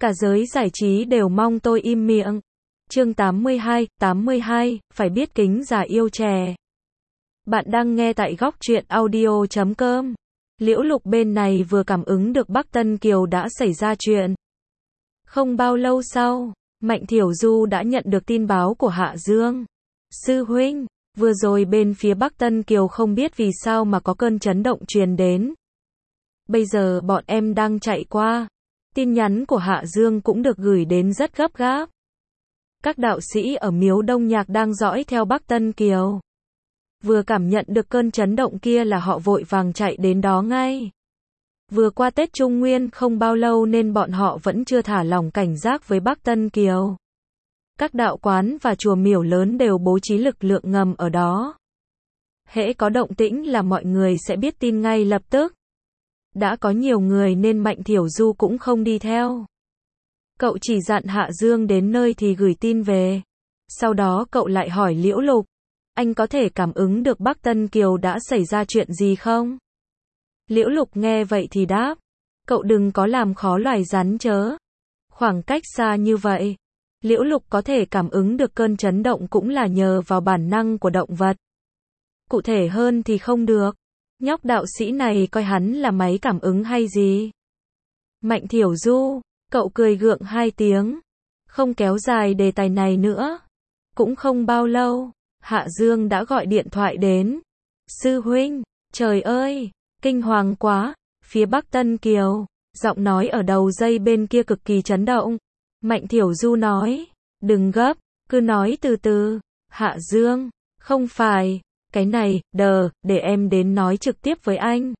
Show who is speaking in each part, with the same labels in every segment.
Speaker 1: Cả giới giải trí đều mong tôi im miệng. Chương 82, phải biết kính già yêu trẻ. Bạn đang nghe tại góc truyện audio.com. Liễu Lục bên này vừa cảm ứng được Bắc Tân Kiều đã xảy ra chuyện. Không bao lâu sau, Mạnh Thiểu Du đã nhận được tin báo của Hạ Dương. Sư huynh, vừa rồi bên phía Bắc Tân Kiều không biết vì sao mà có cơn chấn động truyền đến. Bây giờ bọn em đang chạy qua. Tin nhắn của Hạ Dương cũng được gửi đến rất gấp gáp. Các đạo sĩ ở miếu Đông Nhạc đang dõi theo Bắc Tân Kiều. Vừa cảm nhận được cơn chấn động kia là họ vội vàng chạy đến đó ngay. Vừa qua Tết Trung Nguyên không bao lâu nên bọn họ vẫn chưa thả lỏng cảnh giác với Bắc Tân Kiều. Các đạo quán và chùa miểu lớn đều bố trí lực lượng ngầm ở đó. Hễ có động tĩnh là mọi người sẽ biết tin ngay lập tức. Đã có nhiều người nên Mạnh Thiểu Du cũng không đi theo. Cậu chỉ dặn Hạ Dương đến nơi thì gửi tin về. Sau đó cậu lại hỏi Liễu Lục, anh có thể cảm ứng được Bắc Tân Kiều đã xảy ra chuyện gì không? Liễu Lục nghe vậy thì đáp, cậu đừng có làm khó loài rắn chớ. Khoảng cách xa như vậy, Liễu Lục có thể cảm ứng được cơn chấn động cũng là nhờ vào bản năng của động vật. Cụ thể hơn thì không được. Nhóc đạo sĩ này coi hắn là máy cảm ứng hay gì? Mạnh Thiểu Du, cậu cười gượng hai tiếng. Không kéo dài đề tài này nữa. Cũng không bao lâu, Hạ Dương đã gọi điện thoại đến. Sư huynh, trời ơi, kinh hoàng quá, phía Bắc Tân Kiều. Giọng nói ở đầu dây bên kia cực kỳ chấn động. Mạnh Thiểu Du nói, đừng gấp, cứ nói từ từ. Hạ Dương, không phải. Cái này, để em đến nói trực tiếp với anh.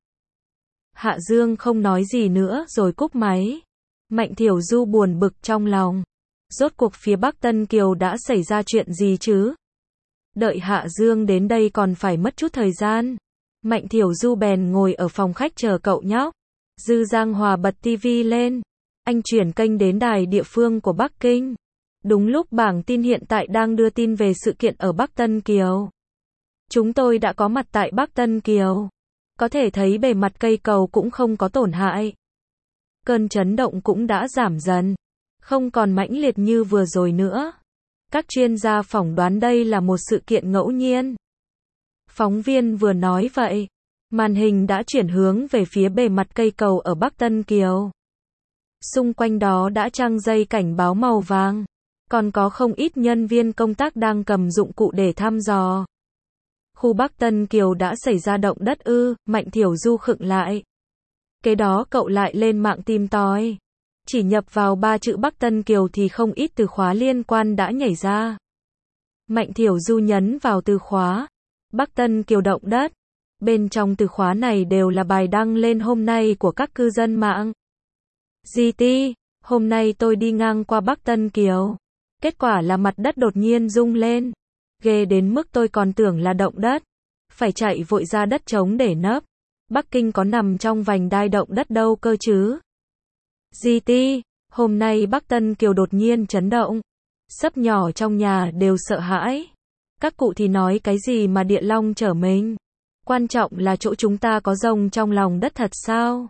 Speaker 1: Hạ Dương không nói gì nữa rồi cúp máy. Mạnh Thiểu Du buồn bực trong lòng. Rốt cuộc phía Bắc Tân Kiều đã xảy ra chuyện gì chứ? Đợi Hạ Dương đến đây còn phải mất chút thời gian. Mạnh Thiểu Du bèn ngồi ở phòng khách chờ cậu nhóc. Dư Giang Hòa bật tivi lên. Anh chuyển kênh đến đài địa phương của Bắc Kinh. Đúng lúc bảng tin hiện tại đang đưa tin về sự kiện ở Bắc Tân Kiều. Chúng tôi đã có mặt tại Bắc Tân Kiều. Có thể thấy bề mặt cây cầu cũng không có tổn hại. Cơn chấn động cũng đã giảm dần. Không còn mãnh liệt như vừa rồi nữa. Các chuyên gia phỏng đoán đây là một sự kiện ngẫu nhiên. Phóng viên vừa nói vậy. Màn hình đã chuyển hướng về phía bề mặt cây cầu ở Bắc Tân Kiều. Xung quanh đó đã trang dây cảnh báo màu vàng. Còn có không ít nhân viên công tác đang cầm dụng cụ để thăm dò. Khu Bắc Tân Kiều đã xảy ra động đất ư? Mạnh Thiểu Du khựng lại. Kế đó cậu lại lên mạng tìm tòi. Chỉ nhập vào 3 chữ Bắc Tân Kiều thì không ít từ khóa liên quan đã nhảy ra. Mạnh Thiểu Du nhấn vào từ khóa Bắc Tân Kiều động đất. Bên trong từ khóa này đều là bài đăng lên hôm nay của các cư dân mạng. GT, hôm nay tôi đi ngang qua Bắc Tân Kiều. Kết quả là mặt đất đột nhiên rung lên. Ghê đến mức tôi còn tưởng là động đất. Phải chạy vội ra đất trống để nấp. Bắc Kinh có nằm trong vành đai động đất đâu cơ chứ. GT, hôm nay Bắc Tân Kiều đột nhiên chấn động. Sấp nhỏ trong nhà đều sợ hãi. Các cụ thì nói cái gì mà địa long trở mình. Quan trọng là chỗ chúng ta có rông trong lòng đất thật sao.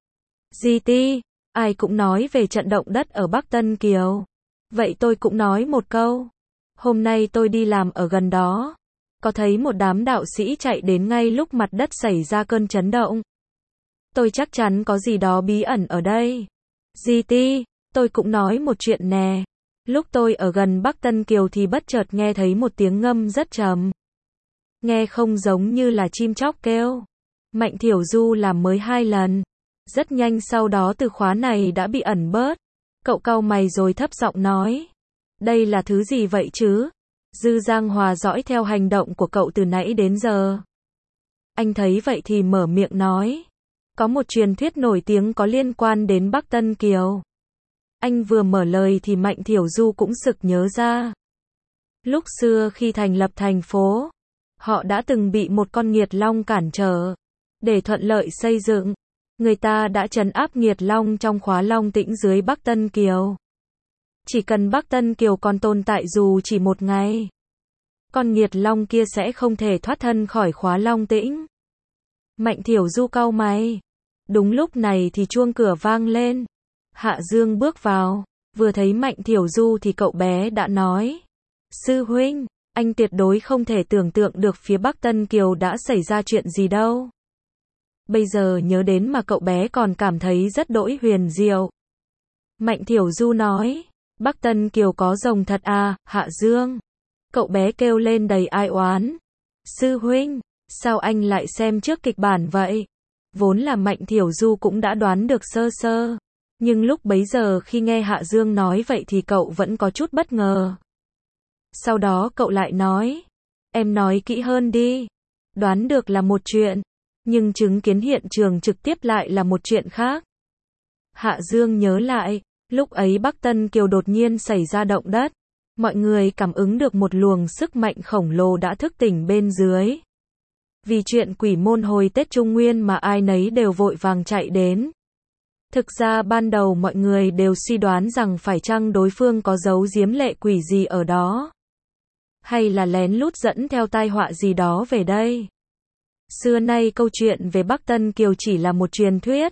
Speaker 1: GT, ai cũng nói về trận động đất ở Bắc Tân Kiều. Vậy tôi cũng nói một câu. Hôm nay tôi đi làm ở gần đó. Có thấy một đám đạo sĩ chạy đến ngay lúc mặt đất xảy ra cơn chấn động. Tôi chắc chắn có gì đó bí ẩn ở đây. GT, tôi cũng nói một chuyện nè. Lúc tôi ở gần Bắc Tân Kiều thì bất chợt nghe thấy một tiếng ngâm rất trầm. Nghe không giống như là chim chóc kêu. Mạnh Thiểu Du làm mới 2 lần. Rất nhanh sau đó từ khóa này đã bị ẩn bớt. Cậu cau mày rồi thấp giọng nói. Đây là thứ gì vậy chứ? Dư Giang Hòa dõi theo hành động của cậu từ nãy đến giờ. Anh thấy vậy thì mở miệng nói. Có một truyền thuyết nổi tiếng có liên quan đến Bắc Tân Kiều. Anh vừa mở lời thì Mạnh Thiểu Du cũng sực nhớ ra. Lúc xưa khi thành lập thành phố, họ đã từng bị một con nghiệt long cản trở. Để thuận lợi xây dựng, người ta đã trấn áp nghiệt long trong khóa Long Tĩnh dưới Bắc Tân Kiều. Chỉ cần Bắc Tân Kiều còn tồn tại dù chỉ một ngày, con nghiệt long kia sẽ không thể thoát thân khỏi khóa Long Tĩnh. Mạnh Thiểu Du cau mày. Đúng lúc này thì chuông cửa vang lên. Hạ Dương bước vào, vừa thấy Mạnh Thiểu Du thì cậu bé đã nói. Sư huynh, anh tuyệt đối không thể tưởng tượng được phía Bắc Tân Kiều đã xảy ra chuyện gì đâu. Bây giờ nhớ đến mà cậu bé còn cảm thấy rất đỗi huyền diệu. Mạnh Thiểu Du nói, Bắc Tân Kiều có rồng thật à, Hạ Dương. Cậu bé kêu lên đầy ai oán. Sư huynh, sao anh lại xem trước kịch bản vậy? Vốn là Mạnh Thiểu Du cũng đã đoán được sơ sơ. Nhưng lúc bấy giờ khi nghe Hạ Dương nói vậy thì cậu vẫn có chút bất ngờ. Sau đó cậu lại nói, em nói kỹ hơn đi. Đoán được là một chuyện, nhưng chứng kiến hiện trường trực tiếp lại là một chuyện khác. Hạ Dương nhớ lại, lúc ấy Bắc Tân Kiều đột nhiên xảy ra động đất. Mọi người cảm ứng được một luồng sức mạnh khổng lồ đã thức tỉnh bên dưới. Vì chuyện quỷ môn hồi Tết Trung Nguyên mà ai nấy đều vội vàng chạy đến. Thực ra ban đầu mọi người đều suy đoán rằng phải chăng đối phương có giấu giếm lệ quỷ gì ở đó. Hay là lén lút dẫn theo tai họa gì đó về đây. Xưa nay câu chuyện về Bắc Tân Kiều chỉ là một truyền thuyết.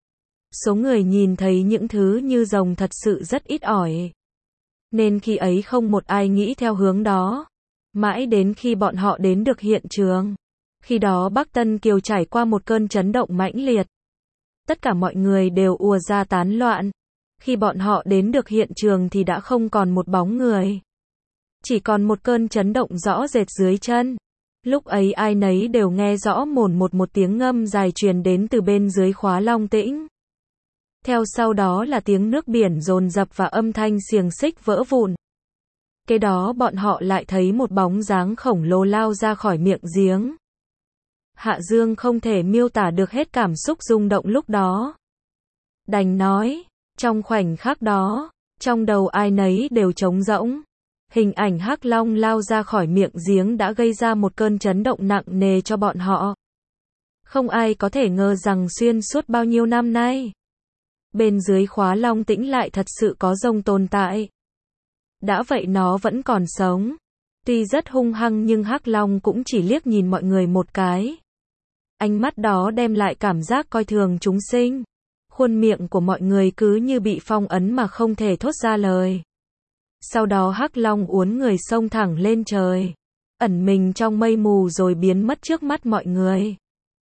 Speaker 1: Số người nhìn thấy những thứ như rồng thật sự rất ít ỏi. Nên khi ấy không một ai nghĩ theo hướng đó. Mãi đến khi bọn họ đến được hiện trường. Khi đó Bắc Tân Kiều trải qua một cơn chấn động mãnh liệt. Tất cả mọi người đều ùa ra tán loạn. Khi bọn họ đến được hiện trường thì đã không còn một bóng người. Chỉ còn một cơn chấn động rõ rệt dưới chân. Lúc ấy ai nấy đều nghe rõ một tiếng ngâm dài truyền đến từ bên dưới khóa Long Tĩnh. Theo sau đó là tiếng nước biển dồn dập và âm thanh xiềng xích vỡ vụn. Kế đó bọn họ lại thấy một bóng dáng khổng lồ lao ra khỏi miệng giếng. Hạ Dương không thể miêu tả được hết cảm xúc rung động lúc đó. Đành nói, trong khoảnh khắc đó, trong đầu ai nấy đều trống rỗng. Hình ảnh Hắc Long lao ra khỏi miệng giếng đã gây ra một cơn chấn động nặng nề cho bọn họ. Không ai có thể ngờ rằng xuyên suốt bao nhiêu năm nay, bên dưới khóa Long Tĩnh lại thật sự có rồng tồn tại. Đã vậy nó vẫn còn sống. Tuy rất hung hăng nhưng Hắc Long cũng chỉ liếc nhìn mọi người một cái. Ánh mắt đó đem lại cảm giác coi thường chúng sinh. Khuôn miệng của mọi người cứ như bị phong ấn mà không thể thốt ra lời. Sau đó Hắc Long uốn người xông thẳng lên trời, ẩn mình trong mây mù rồi biến mất trước mắt mọi người.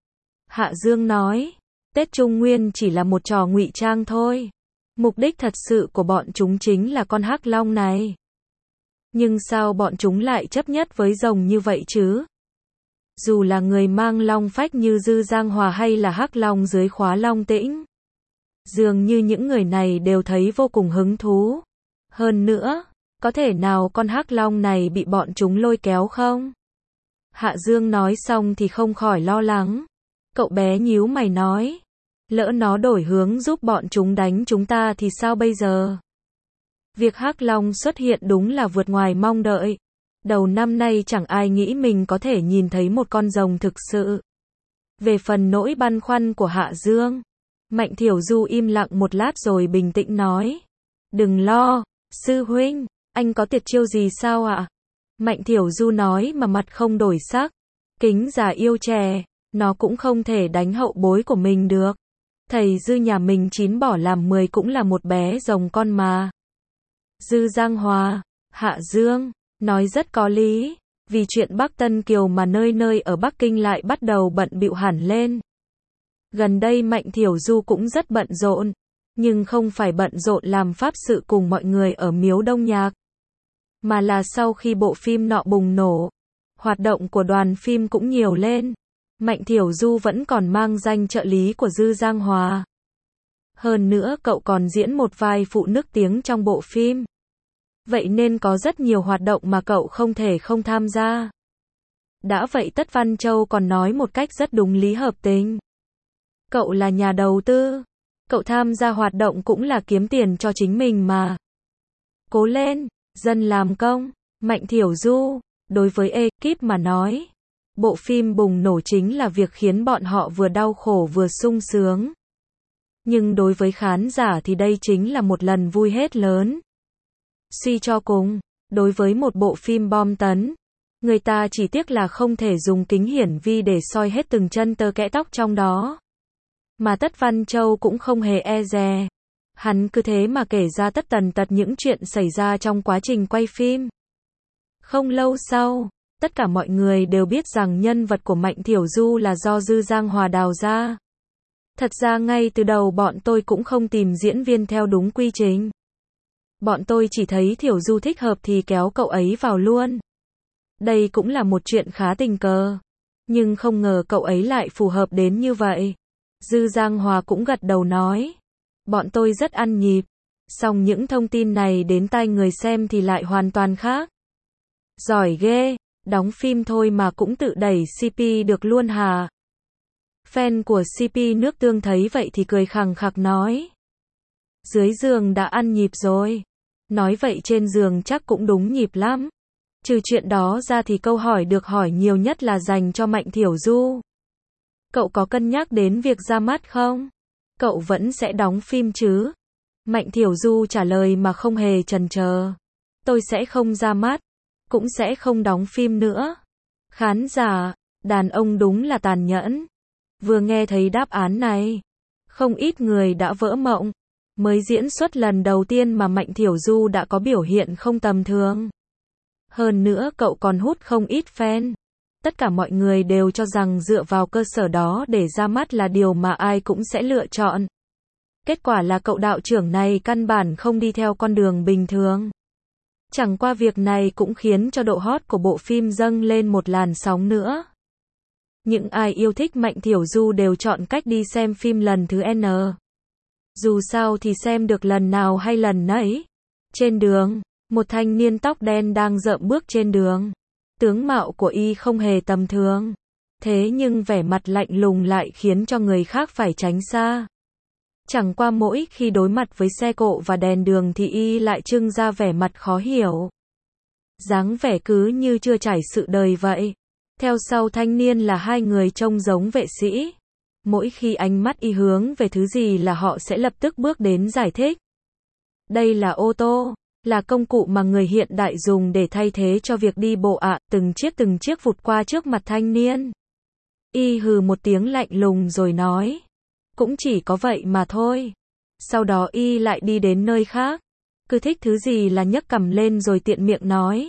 Speaker 1: Hạ Dương nói, Tết Trung Nguyên chỉ là một trò ngụy trang thôi. Mục đích thật sự của bọn chúng chính là con Hắc Long này. Nhưng sao bọn chúng lại chấp nhất với rồng như vậy chứ? Dù là người mang long phách như Dư Giang Hòa hay là Hắc Long dưới khóa Long Tĩnh, dường như những người này đều thấy vô cùng hứng thú. Hơn nữa, có thể nào con Hắc Long này bị bọn chúng lôi kéo không? Hạ Dương nói xong thì không khỏi lo lắng. Cậu bé nhíu mày nói, lỡ nó đổi hướng giúp bọn chúng đánh chúng ta thì sao bây giờ? Việc Hắc Long xuất hiện đúng là vượt ngoài mong đợi. Đầu năm nay chẳng ai nghĩ mình có thể nhìn thấy một con rồng thực sự. Về phần nỗi băn khoăn của Hạ Dương, Mạnh Thiểu Du im lặng một lát rồi bình tĩnh nói, đừng lo, sư huynh, anh có tuyệt chiêu gì sao ạ? Mạnh Thiểu Du nói mà mặt không đổi sắc, Kính già yêu trẻ, nó cũng không thể đánh hậu bối của mình được. Thầy Dư nhà mình 9 bỏ làm 10 cũng là một bé rồng con mà. Dư Giang Hòa, Hạ Dương, nói rất có lý, vì chuyện Bắc Tân Kiều mà nơi nơi ở Bắc Kinh lại bắt đầu bận bịu hẳn lên. Gần đây Mạnh Thiểu Du cũng rất bận rộn, nhưng không phải bận rộn làm pháp sự cùng mọi người ở miếu Đông Nhạc, mà là sau khi bộ phim nọ bùng nổ, hoạt động của đoàn phim cũng nhiều lên. Mạnh Thiểu Du vẫn còn mang danh trợ lý của Dư Giang Hòa. Hơn nữa cậu còn diễn một vai phụ nức tiếng trong bộ phim. Vậy nên có rất nhiều hoạt động mà cậu không thể không tham gia. Đã vậy Tất Văn Châu còn nói một cách rất đúng lý hợp tình. Cậu là nhà đầu tư, cậu tham gia hoạt động cũng là kiếm tiền cho chính mình mà. Cố lên, dân làm công. Mạnh Thiểu Du, đối với ekip mà nói, bộ phim bùng nổ chính là việc khiến bọn họ vừa đau khổ vừa sung sướng. Nhưng đối với khán giả thì đây chính là một lần vui hết lớn. Suy cho cùng, đối với một bộ phim bom tấn, người ta chỉ tiếc là không thể dùng kính hiển vi để soi hết từng chân tơ kẽ tóc trong đó. Mà Tất Văn Châu cũng không hề e dè. Hắn cứ thế mà kể ra tất tần tật những chuyện xảy ra trong quá trình quay phim. Không lâu sau, tất cả mọi người đều biết rằng nhân vật của Mạnh Thiểu Du là do Dư Giang Hòa đào ra. Thật ra ngay từ đầu bọn tôi cũng không tìm diễn viên theo đúng quy trình. Bọn tôi chỉ thấy Thiểu Du thích hợp thì kéo cậu ấy vào luôn. Đây cũng là một chuyện khá tình cờ. Nhưng không ngờ cậu ấy lại phù hợp đến như vậy. Dư Giang Hòa cũng gật đầu nói. Bọn tôi rất ăn nhịp. Song những thông tin này đến tai người xem thì lại hoàn toàn khác. Giỏi ghê, đóng phim thôi mà cũng tự đẩy CP được luôn hả? Fan của CP nước tương thấy vậy thì cười khằng khặc nói. Dưới giường đã ăn nhịp rồi. Nói vậy trên giường chắc cũng đúng nhịp lắm. Trừ chuyện đó ra thì câu hỏi được hỏi nhiều nhất là dành cho Mạnh Thiểu Du. Cậu có cân nhắc đến việc ra mắt không? Cậu vẫn sẽ đóng phim chứ? Mạnh Thiểu Du trả lời mà không hề chần chờ. Tôi sẽ không ra mắt, cũng sẽ không đóng phim nữa. Khán giả, đàn ông đúng là tàn nhẫn. Vừa nghe thấy đáp án này, không ít người đã vỡ mộng. Mới diễn xuất lần đầu tiên mà Mạnh Thiểu Du đã có biểu hiện không tầm thường. Hơn nữa cậu còn hút không ít fan. Tất cả mọi người đều cho rằng dựa vào cơ sở đó để ra mắt là điều mà ai cũng sẽ lựa chọn. Kết quả là cậu đạo trưởng này căn bản không đi theo con đường bình thường. Chẳng qua việc này cũng khiến cho độ hot của bộ phim dâng lên một làn sóng nữa. Những ai yêu thích Mạnh Thiểu Du đều chọn cách đi xem phim lần thứ N. Dù sao thì xem được lần nào hay lần nấy. Trên đường, một thanh niên tóc đen đang rợm bước trên đường. Tướng mạo của y không hề tầm thường. Thế nhưng vẻ mặt lạnh lùng lại khiến cho người khác phải tránh xa. Chẳng qua mỗi khi đối mặt với xe cộ và đèn đường thì y lại trưng ra vẻ mặt khó hiểu. Dáng vẻ cứ như chưa trải sự đời vậy. Theo sau thanh niên là hai người trông giống vệ sĩ. Mỗi khi ánh mắt y hướng về thứ gì là họ sẽ lập tức bước đến giải thích. Đây là ô tô, là công cụ mà người hiện đại dùng để thay thế cho việc đi bộ ạ. Từng chiếc vụt qua trước mặt thanh niên. Y hừ một tiếng lạnh lùng rồi nói. Cũng chỉ có vậy mà thôi. Sau đó y lại đi đến nơi khác. Cứ thích thứ gì là nhấc cằm lên rồi tiện miệng nói.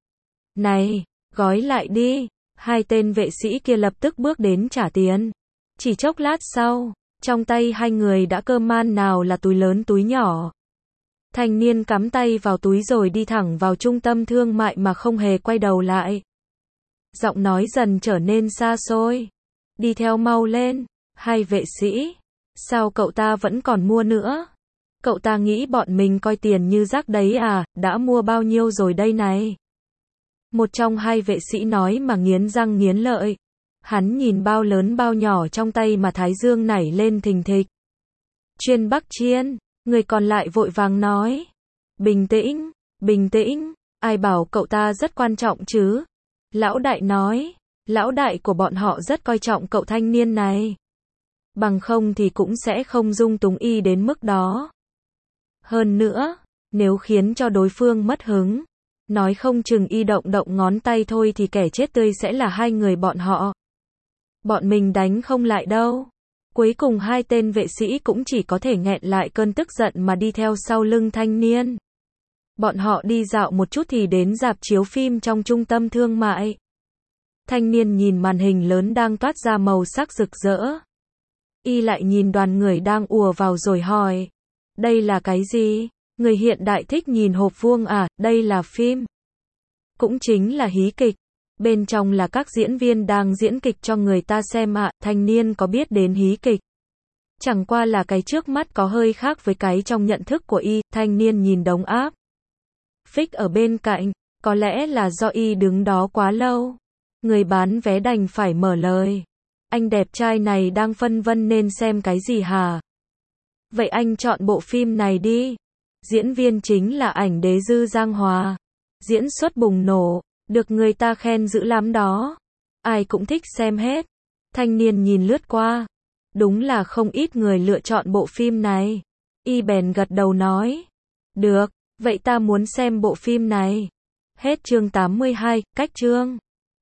Speaker 1: Này, gói lại đi. Hai tên vệ sĩ kia lập tức bước đến trả tiền. Chỉ chốc lát sau, trong tay hai người đã cơm man nào là túi lớn túi nhỏ. Thanh niên cắm tay vào túi rồi đi thẳng vào trung tâm thương mại mà không hề quay đầu lại. Giọng nói dần trở nên xa xôi. Đi theo mau lên, hai vệ sĩ. Sao cậu ta vẫn còn mua nữa? Cậu ta nghĩ bọn mình coi tiền như rác đấy à, đã mua bao nhiêu rồi đây này? Một trong hai vệ sĩ nói mà nghiến răng nghiến lợi. Hắn nhìn bao lớn bao nhỏ trong tay mà thái dương nảy lên thình thịch. Chuyên Bắc Chiên, người còn lại vội vàng nói. Bình tĩnh, bình tĩnh, ai bảo cậu ta rất quan trọng chứ? Lão đại nói, lão đại của bọn họ rất coi trọng cậu thanh niên này. Bằng không thì cũng sẽ không dung túng y đến mức đó. Hơn nữa, nếu khiến cho đối phương mất hứng, nói không chừng y động ngón tay thôi thì kẻ chết tươi sẽ là hai người bọn họ. Bọn mình đánh không lại đâu. Cuối cùng hai tên vệ sĩ cũng chỉ có thể nghẹn lại cơn tức giận mà đi theo sau lưng thanh niên. Bọn họ đi dạo một chút thì đến rạp chiếu phim trong trung tâm thương mại. Thanh niên nhìn màn hình lớn đang toát ra màu sắc rực rỡ. Y lại nhìn đoàn người đang ùa vào rồi hỏi. Đây là cái gì? Người hiện đại thích nhìn hộp vuông à, đây là phim. Cũng chính là hí kịch. Bên trong là các diễn viên đang diễn kịch cho người ta xem ạ. Thanh niên có biết đến hí kịch. Chẳng qua là cái trước mắt có hơi khác với cái trong nhận thức của y. Thanh niên nhìn đống áp phích ở bên cạnh. Có lẽ là do y đứng đó quá lâu. Người bán vé đành phải mở lời. Anh đẹp trai này đang phân vân nên xem cái gì hả? Vậy anh chọn bộ phim này đi. Diễn viên chính là ảnh đế Dư Giang Hòa. Diễn xuất bùng nổ, được người ta khen dữ lắm đó. Ai cũng thích xem hết. Thanh niên nhìn lướt qua. Đúng là không ít người lựa chọn bộ phim này. Y bèn gật đầu nói. Được, vậy ta muốn xem bộ phim này. Hết chương 82, cách chương.